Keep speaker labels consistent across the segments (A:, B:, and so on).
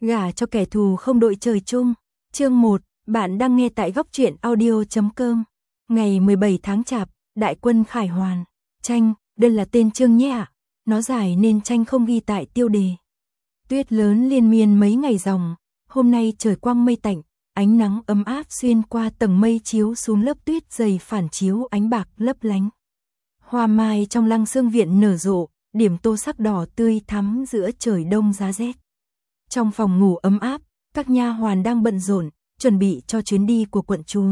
A: Gả cho kẻ thù không đội trời chung. Chương 1, bạn đang nghe tại góc truyện audio.com. Ngày 17 tháng Chạp, đại quân khải hoàn. Tranh, đây là tên chương nhé ạ. Nó dài nên tranh không ghi tại tiêu đề. Tuyết lớn liên miên mấy ngày ròng. Hôm nay trời quang mây tạnh, ánh nắng ấm áp xuyên qua tầng mây chiếu xuống lớp tuyết dày phản chiếu ánh bạc lấp lánh. Hoa mai trong lăng xương viện nở rộ, điểm tô sắc đỏ tươi thắm giữa trời đông giá rét. Trong phòng ngủ ấm áp, các nha hoàn đang bận rộn, chuẩn bị cho chuyến đi của quận chúa.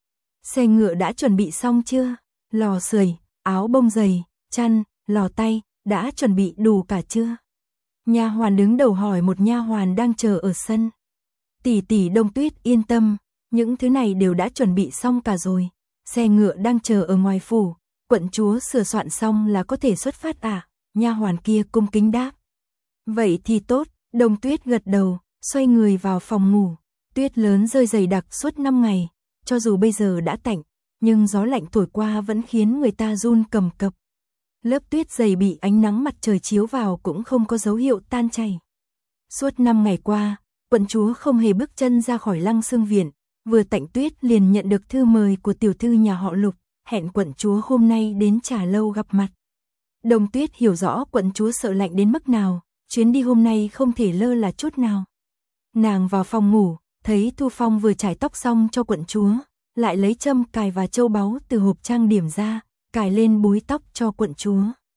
A: Xe ngựa đã chuẩn bị xong chưa? Lò sưởi, áo bông dày, chăn, lò tay, đã chuẩn bị đủ cả chưa? Nha hoàn đứng đầu hỏi một nha hoàn đang chờ ở sân. Tỷ tỷ Đông Tuyết yên tâm, những thứ này đều đã chuẩn bị xong cả rồi. Xe ngựa đang chờ ở ngoài phủ, quận chúa sửa soạn xong là có thể xuất phát à? Nha hoàn kia cung kính đáp. Vậy thì tốt. Đông Tuyết gật đầu, xoay người vào phòng ngủ. Tuyết lớn rơi dày đặc suốt 5 ngày, cho dù bây giờ đã tạnh, nhưng gió lạnh thổi qua vẫn khiến người ta run cầm cập. Lớp tuyết dày bị ánh nắng mặt trời chiếu vào cũng không có dấu hiệu tan chảy. Suốt 5 ngày qua, quận chúa không hề bước chân ra khỏi lăng xương viện, vừa tạnh tuyết liền nhận được thư mời của tiểu thư nhà họ Lục, hẹn quận chúa hôm nay đến Trà Lâu gặp mặt. Đông Tuyết hiểu rõ quận chúa sợ lạnh đến mức nào. Chuyến đi hôm nay không thể lơ là chút nào. Nàng vào phòng ngủ, thấy Thu Phong vừa chải tóc xong cho quận chúa, lại lấy châm cài và châu báu từ hộp trang điểm ra, cài lên búi tóc cho quận chúa.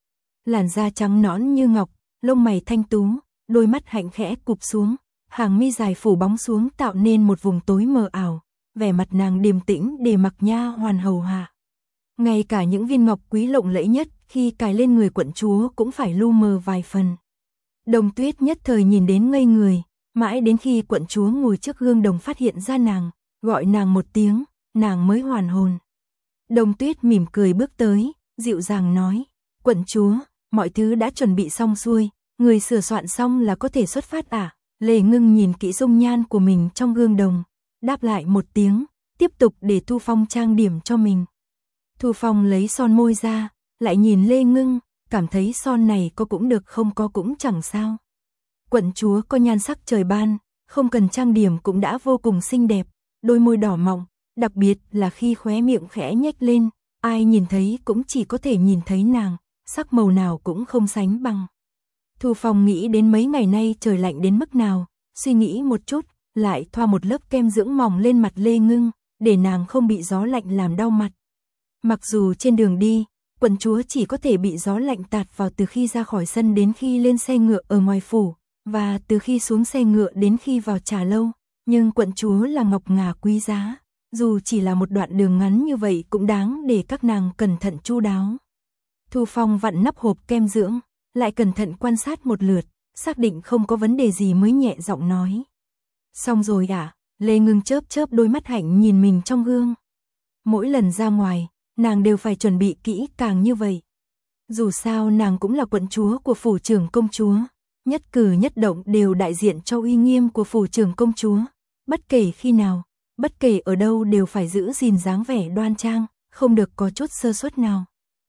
A: Làn da trắng nõn như ngọc, lông mày thanh tú, đôi mắt hạnh khẽ cụp xuống, hàng mi dài phủ bóng xuống tạo nên một vùng tối mờ ảo, vẻ mặt nàng điềm tĩnh để mặc nha hoàn hầu hạ. Ngay cả những viên ngọc quý lộng lẫy nhất khi cài lên người quận chúa cũng phải lu mờ vài phần. Đông Tuyết nhất thời nhìn đến ngây người, mãi đến khi quận chúa ngồi trước gương đồng phát hiện ra nàng, gọi nàng một tiếng, nàng mới hoàn hồn. Đông Tuyết mỉm cười bước tới, dịu dàng nói, quận chúa, mọi thứ đã chuẩn bị xong xuôi, người sửa soạn xong là có thể xuất phát à? Lê Ngưng nhìn kỹ dung nhan của mình trong gương đồng, đáp lại một tiếng, tiếp tục để Thu Phong trang điểm cho mình. Thu Phong lấy son môi ra, lại nhìn Lê Ngưng, cảm thấy son này có cũng được không có cũng chẳng sao. Quận chúa có nhan sắc trời ban, không cần trang điểm cũng đã vô cùng xinh đẹp, đôi môi đỏ mọng, đặc biệt là khi khóe miệng khẽ nhếch lên, ai nhìn thấy cũng chỉ có thể nhìn thấy nàng, sắc màu nào cũng không sánh bằng. Thu Phong nghĩ đến mấy ngày nay trời lạnh đến mức nào, suy nghĩ một chút, lại thoa một lớp kem dưỡng mỏng lên mặt Lê Ngưng, để nàng không bị gió lạnh làm đau mặt. Mặc dù trên đường đi, quận chúa chỉ có thể bị gió lạnh tạt vào từ khi ra khỏi sân đến khi lên xe ngựa ở ngoài phủ, và từ khi xuống xe ngựa đến khi vào Trà Lâu, nhưng quận chúa là ngọc ngà quý giá, dù chỉ là một đoạn đường ngắn như vậy cũng đáng để các nàng cẩn thận chu đáo. Thu Phong vặn nắp hộp kem dưỡng, lại cẩn thận quan sát một lượt, xác định không có vấn đề gì mới nhẹ giọng nói. Xong rồi à? Lê Ngưng chớp chớp đôi mắt hạnh nhìn mình trong gương. Mỗi lần ra ngoài, nàng đều phải chuẩn bị kỹ càng như vậy. Dù sao nàng cũng là quận chúa của phủ trưởng công chúa, nhất cử nhất động đều đại diện cho uy nghiêm của phủ trưởng công chúa, bất kể khi nào, bất kể ở đâu đều phải giữ gìn dáng vẻ đoan trang, không được có chút sơ suất nào.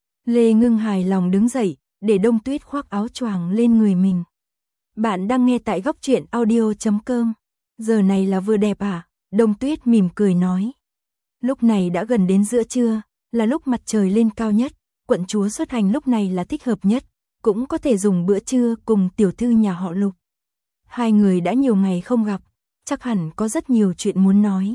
A: Lê Ngưng hài lòng đứng dậy, để Đông Tuyết khoác áo choàng lên người mình. Bạn đang nghe tại góc truyện audio.com. Giờ này là vừa đẹp à? Đông Tuyết mỉm cười nói. Lúc này đã gần đến giữa trưa, là lúc mặt trời lên cao nhất, quận chúa xuất hành lúc này là thích hợp nhất, cũng có thể dùng bữa trưa cùng tiểu thư nhà họ Lục. Hai người đã nhiều ngày không gặp, chắc hẳn có rất nhiều chuyện muốn nói.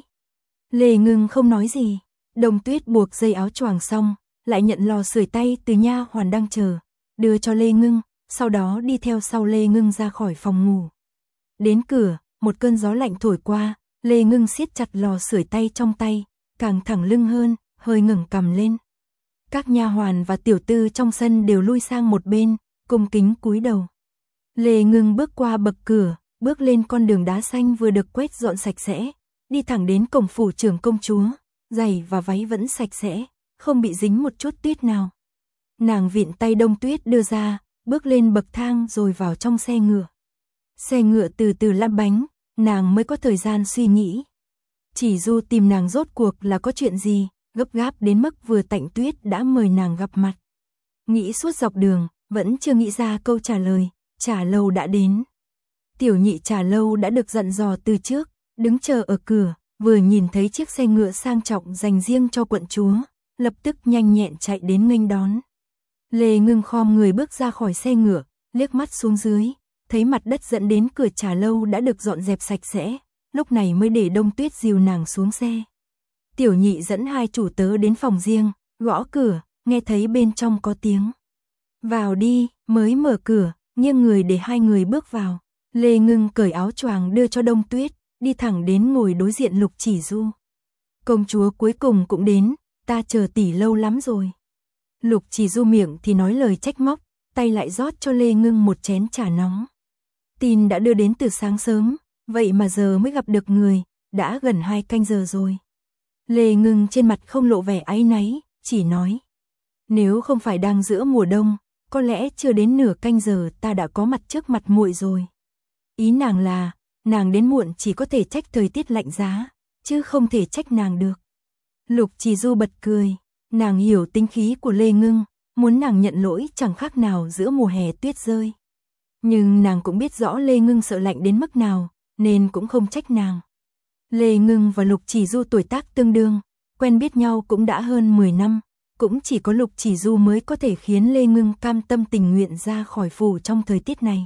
A: Lê Ngưng không nói gì, Đông Tuyết buộc dây áo choàng xong, lại nhận lò sưởi tay từ nha hoàn đang chờ, đưa cho Lê Ngưng, sau đó đi theo sau Lê Ngưng ra khỏi phòng ngủ. Đến cửa, một cơn gió lạnh thổi qua, Lê Ngưng siết chặt lò sưởi tay trong tay, càng thẳng lưng hơn, hơi ngẩng cằm lên. Các nha hoàn và tiểu tư trong sân đều lui sang một bên, cung kính cúi đầu. Lê Ngưng bước qua bậc cửa, bước lên con đường đá xanh vừa được quét dọn sạch sẽ, đi thẳng đến cổng phủ trưởng công chúa, giày và váy vẫn sạch sẽ, không bị dính một chút tuyết nào. Nàng vịn tay Đông Tuyết đưa ra, bước lên bậc thang rồi vào trong xe ngựa. Xe ngựa từ từ lăn bánh, nàng mới có thời gian suy nghĩ. Chỉ Du tìm nàng rốt cuộc là có chuyện gì, gấp gáp đến mức vừa tạnh tuyết đã mời nàng gặp mặt. Nghĩ suốt dọc đường, vẫn chưa nghĩ ra câu trả lời, Trà Lâu đã đến. Tiểu nhị trà lâu đã được dặn dò từ trước, đứng chờ ở cửa, vừa nhìn thấy chiếc xe ngựa sang trọng dành riêng cho quận chúa, lập tức nhanh nhẹn chạy đến nghênh đón. Lê Ngưng khom người bước ra khỏi xe ngựa, liếc mắt xuống dưới, thấy mặt đất dẫn đến cửa trà lâu đã được dọn dẹp sạch sẽ, lúc này mới để Đông Tuyết dìu nàng xuống xe. Tiểu nhị dẫn hai chủ tớ đến phòng riêng, gõ cửa, nghe thấy bên trong có tiếng. Vào đi, mới mở cửa, nghiêng người để hai người bước vào. Lê Ngưng cởi áo choàng đưa cho Đông Tuyết, đi thẳng đến ngồi đối diện Lục Chỉ Du. Công chúa cuối cùng cũng đến, ta chờ tỷ lâu lắm rồi. Lục Chỉ Du miệng thì nói lời trách móc, tay lại rót cho Lê Ngưng một chén trà nóng. Tin đã đưa đến từ sáng sớm, vậy mà giờ mới gặp được người, đã gần 2 canh giờ rồi. Lê Ngưng trên mặt không lộ vẻ áy náy, chỉ nói. Nếu không phải đang giữa mùa đông, có lẽ chưa đến nửa canh giờ ta đã có mặt trước mặt muội rồi. Ý nàng là, nàng đến muộn chỉ có thể trách thời tiết lạnh giá, chứ không thể trách nàng được. Lục Chỉ Du bật cười, nàng hiểu tính khí của Lê Ngưng, muốn nàng nhận lỗi chẳng khác nào giữa mùa hè tuyết rơi. Nhưng nàng cũng biết rõ Lê Ngưng sợ lạnh đến mức nào, nên cũng không trách nàng. Lê Ngưng và Lục Chỉ Du tuổi tác tương đương, quen biết nhau cũng đã hơn 10 năm, cũng chỉ có Lục Chỉ Du mới có thể khiến Lê Ngưng cam tâm tình nguyện ra khỏi phủ trong thời tiết này.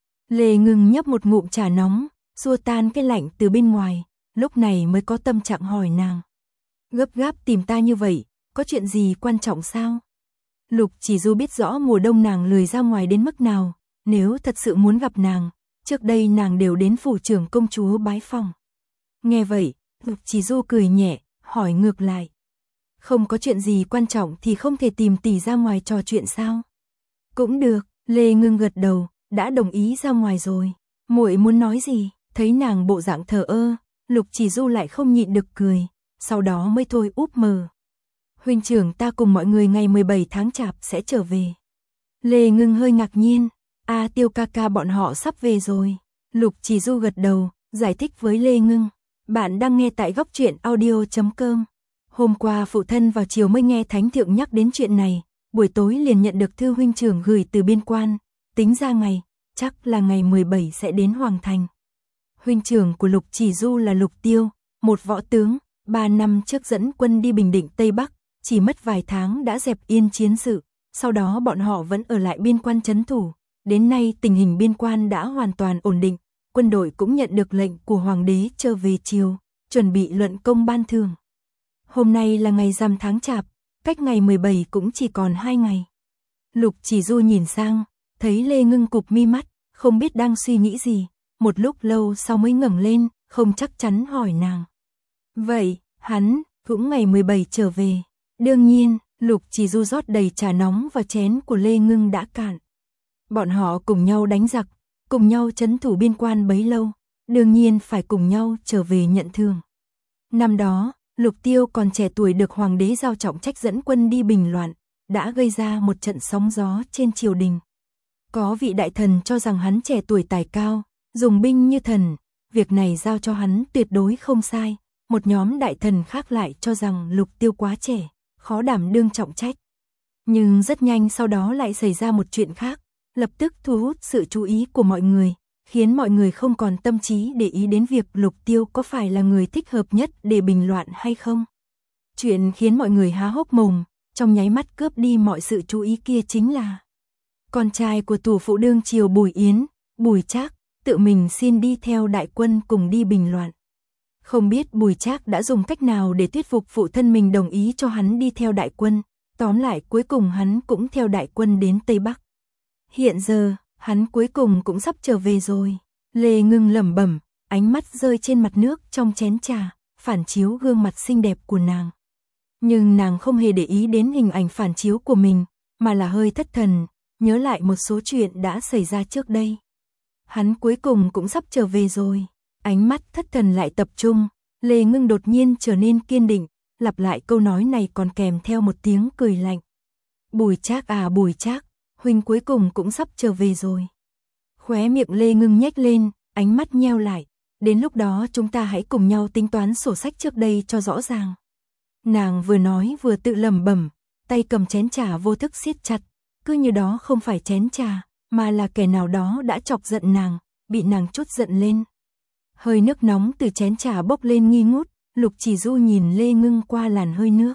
A: Lê Ngưng nhấp một ngụm trà nóng, xua tan cái lạnh từ bên ngoài, lúc này mới có tâm trạng hỏi nàng. Gấp gáp tìm ta như vậy, có chuyện gì quan trọng sao? Lục Chỉ Du biết rõ mùa đông nàng lười ra ngoài đến mức nào, nếu thật sự muốn gặp nàng, trước đây nàng đều đến phủ trưởng công chúa bái phòng. Nghe vậy, Lục Chỉ Du cười nhẹ, hỏi ngược lại. Không có chuyện gì quan trọng thì không thể tìm tỷ ra ngoài trò chuyện sao? Cũng được, Lê Ngưng gật đầu, đã đồng ý ra ngoài rồi. Muội muốn nói gì? Thấy nàng bộ dạng thờ ơ, Lục Chỉ Du lại không nhịn được cười, sau đó mới thôi úp mờ. Huynh trưởng ta cùng mọi người ngày 17 tháng Chạp sẽ trở về. Lê Ngưng hơi ngạc nhiên, Tiêu ca ca bọn họ sắp về rồi. Lục Chỉ Du gật đầu, giải thích với Lê Ngưng. Bạn đang nghe tại góc truyện audio.com. Hôm qua phụ thân vào chiều mới nghe Thánh Thượng nhắc đến chuyện này, buổi tối liền nhận được thư huynh trưởng gửi từ biên quan, tính ra ngày, chắc là ngày 17 sẽ đến Hoàng Thành. Huynh trưởng của Lục Chỉ Du là Lục Tiêu, một võ tướng, 3 năm trước dẫn quân đi bình định Tây Bắc, chỉ mất vài tháng đã dẹp yên chiến sự, sau đó bọn họ vẫn ở lại biên quan trấn thủ, đến nay tình hình biên quan đã hoàn toàn ổn định, quân đội cũng nhận được lệnh của Hoàng đế trở về triều, chuẩn bị luận công ban thưởng. Hôm nay là ngày rằm tháng Chạp, cách ngày 17 cũng chỉ còn 2 ngày. Lục Chỉ Du nhìn sang, thấy Lê Ngưng cụp mi mắt, không biết đang suy nghĩ gì, một lúc lâu sau mới ngẩng lên, không chắc chắn hỏi nàng. Vậy, hắn, cũng ngày 17 trở về. Đương nhiên, Lục Chỉ Du rót đầy trà nóng vào chén của Lê Ngưng đã cạn. Bọn họ cùng nhau đánh giặc, cùng nhau trấn thủ biên quan bấy lâu, đương nhiên phải cùng nhau trở về nhận thưởng. Năm đó, Lục Tiêu còn trẻ tuổi được Hoàng đế giao trọng trách dẫn quân đi bình loạn, đã gây ra một trận sóng gió trên triều đình. Có vị đại thần cho rằng hắn trẻ tuổi tài cao, dùng binh như thần, việc này giao cho hắn tuyệt đối không sai. Một nhóm đại thần khác lại cho rằng Lục Tiêu quá trẻ, khó đảm đương trọng trách. Nhưng rất nhanh sau đó lại xảy ra một chuyện khác, lập tức thu hút sự chú ý của mọi người, khiến mọi người không còn tâm trí để ý đến việc Lục Tiêu có phải là người thích hợp nhất để bình loạn hay không. Chuyện khiến mọi người há hốc mồm, trong nháy mắt cướp đi mọi sự chú ý kia chính là con trai của thủ phụ đương triều Bùi Yến, Bùi Trác, tự mình xin đi theo đại quân cùng đi bình loạn. Không biết Bùi Trác đã dùng cách nào để thuyết phục phụ thân mình đồng ý cho hắn đi theo đại quân, tóm lại cuối cùng hắn cũng theo đại quân đến Tây Bắc. Hiện giờ, hắn cuối cùng cũng sắp trở về rồi. Lê Ngưng lẩm bẩm, ánh mắt rơi trên mặt nước trong chén trà, phản chiếu gương mặt xinh đẹp của nàng. Nhưng nàng không hề để ý đến hình ảnh phản chiếu của mình, mà là hơi thất thần, nhớ lại một số chuyện đã xảy ra trước đây. Hắn cuối cùng cũng sắp trở về rồi. Ánh mắt thất thần lại tập trung, Lê Ngưng đột nhiên trở nên kiên định, lặp lại câu nói này còn kèm theo một tiếng cười lạnh. Bùi Trác à Bùi Trác, huynh cuối cùng cũng sắp trở về rồi. Khóe miệng Lê Ngưng nhếch lên, ánh mắt nheo lại, đến lúc đó chúng ta hãy cùng nhau tính toán sổ sách trước đây cho rõ ràng. Nàng vừa nói vừa tự lẩm bẩm, tay cầm chén trà vô thức siết chặt, cứ như đó không phải chén trà, mà là kẻ nào đó đã chọc giận nàng, bị nàng chút giận lên. Hơi nước nóng từ chén trà bốc lên nghi ngút, Lục Chỉ Du nhìn Lê Ngưng qua làn hơi nước.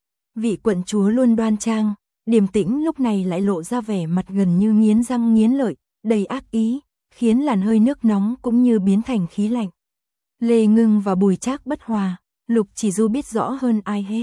A: Vị quận chúa luôn đoan trang, điềm tĩnh lúc này lại lộ ra vẻ mặt gần như nghiến răng nghiến lợi, đầy ác ý, khiến làn hơi nước nóng cũng như biến thành khí lạnh. Lê Ngưng và Bùi Trác bất hòa, Lục Chỉ Du biết rõ hơn ai hết.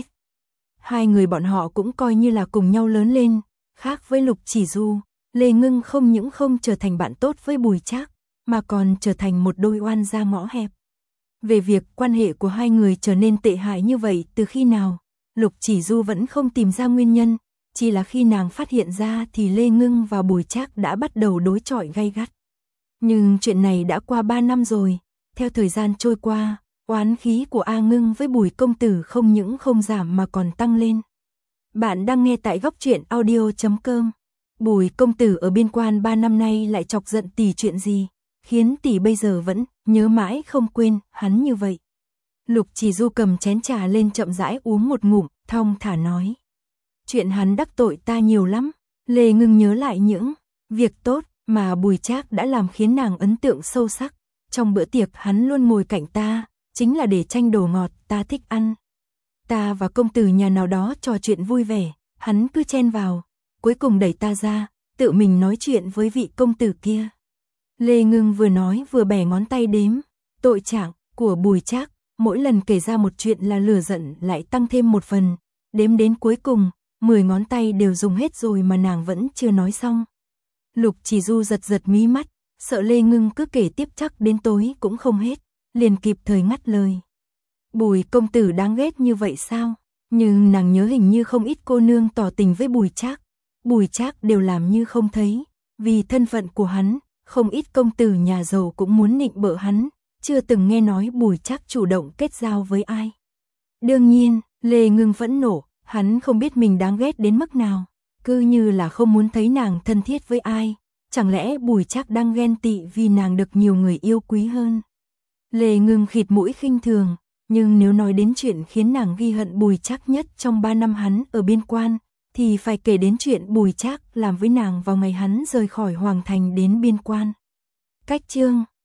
A: Hai người bọn họ cũng coi như là cùng nhau lớn lên, khác với Lục Chỉ Du, Lê Ngưng không những không trở thành bạn tốt với Bùi Trác, mà còn trở thành một đôi oan gia ngõ hẹp. Về việc quan hệ của hai người trở nên tệ hại như vậy từ khi nào, Lục Chỉ Du vẫn không tìm ra nguyên nhân, chỉ là khi nàng phát hiện ra thì Lê Ngưng và Bùi Trác đã bắt đầu đối chọi gay gắt. Nhưng chuyện này đã qua 3 năm rồi, theo thời gian trôi qua, oán khí của A Ngưng với Bùi công tử không những không giảm mà còn tăng lên. Bạn đang nghe tại góc truyện audio.com. Bùi công tử ở biên quan 3 năm nay lại chọc giận tỷ chuyện gì, khiến tỷ bây giờ vẫn nhớ mãi không quên hắn như vậy. Lục Chỉ Du cầm chén trà lên chậm rãi uống một ngụm, thong thả nói. Chuyện hắn đắc tội ta nhiều lắm. Lê Ngưng nhớ lại những việc tốt mà Bùi Trác đã làm khiến nàng ấn tượng sâu sắc. Trong bữa tiệc hắn luôn ngồi cạnh ta, chính là để tranh đồ ngọt ta thích ăn. Ta và công tử nhà nào đó trò chuyện vui vẻ, hắn cứ chen vào, cuối cùng đẩy ta ra, tự mình nói chuyện với vị công tử kia. Lê Ngưng vừa nói vừa bẻ ngón tay đếm, tội trạng của Bùi Trác, mỗi lần kể ra một chuyện là lửa giận lại tăng thêm một phần, đếm đến cuối cùng, 10 ngón tay đều dùng hết rồi mà nàng vẫn chưa nói xong. Lục Chỉ Du giật giật mí mắt, sợ Lê Ngưng cứ kể tiếp chắc đến tối cũng không hết, liền kịp thời ngắt lời. Bùi công tử đáng ghét như vậy sao? Nhưng nàng nhớ hình như không ít cô nương tỏ tình với Bùi Trác đều làm như không thấy, vì thân phận của hắn, không ít công tử nhà giàu cũng muốn nịnh bợ hắn, chưa từng nghe nói Bùi Trác chủ động kết giao với ai. Đương nhiên, Lê Ngưng phẫn nộ, hắn không biết mình đáng ghét đến mức nào, cứ như là không muốn thấy nàng thân thiết với ai, chẳng lẽ Bùi Trác đang ghen tị vì nàng được nhiều người yêu quý hơn. Lê Ngưng khịt mũi khinh thường, nhưng nếu nói đến chuyện khiến nàng ghi hận Bùi Trác nhất trong 3 năm hắn ở biên quan, thì phải kể đến chuyện Bùi Trác làm với nàng vào ngày hắn rời khỏi Hoàng Thành đến biên quan. Cách chương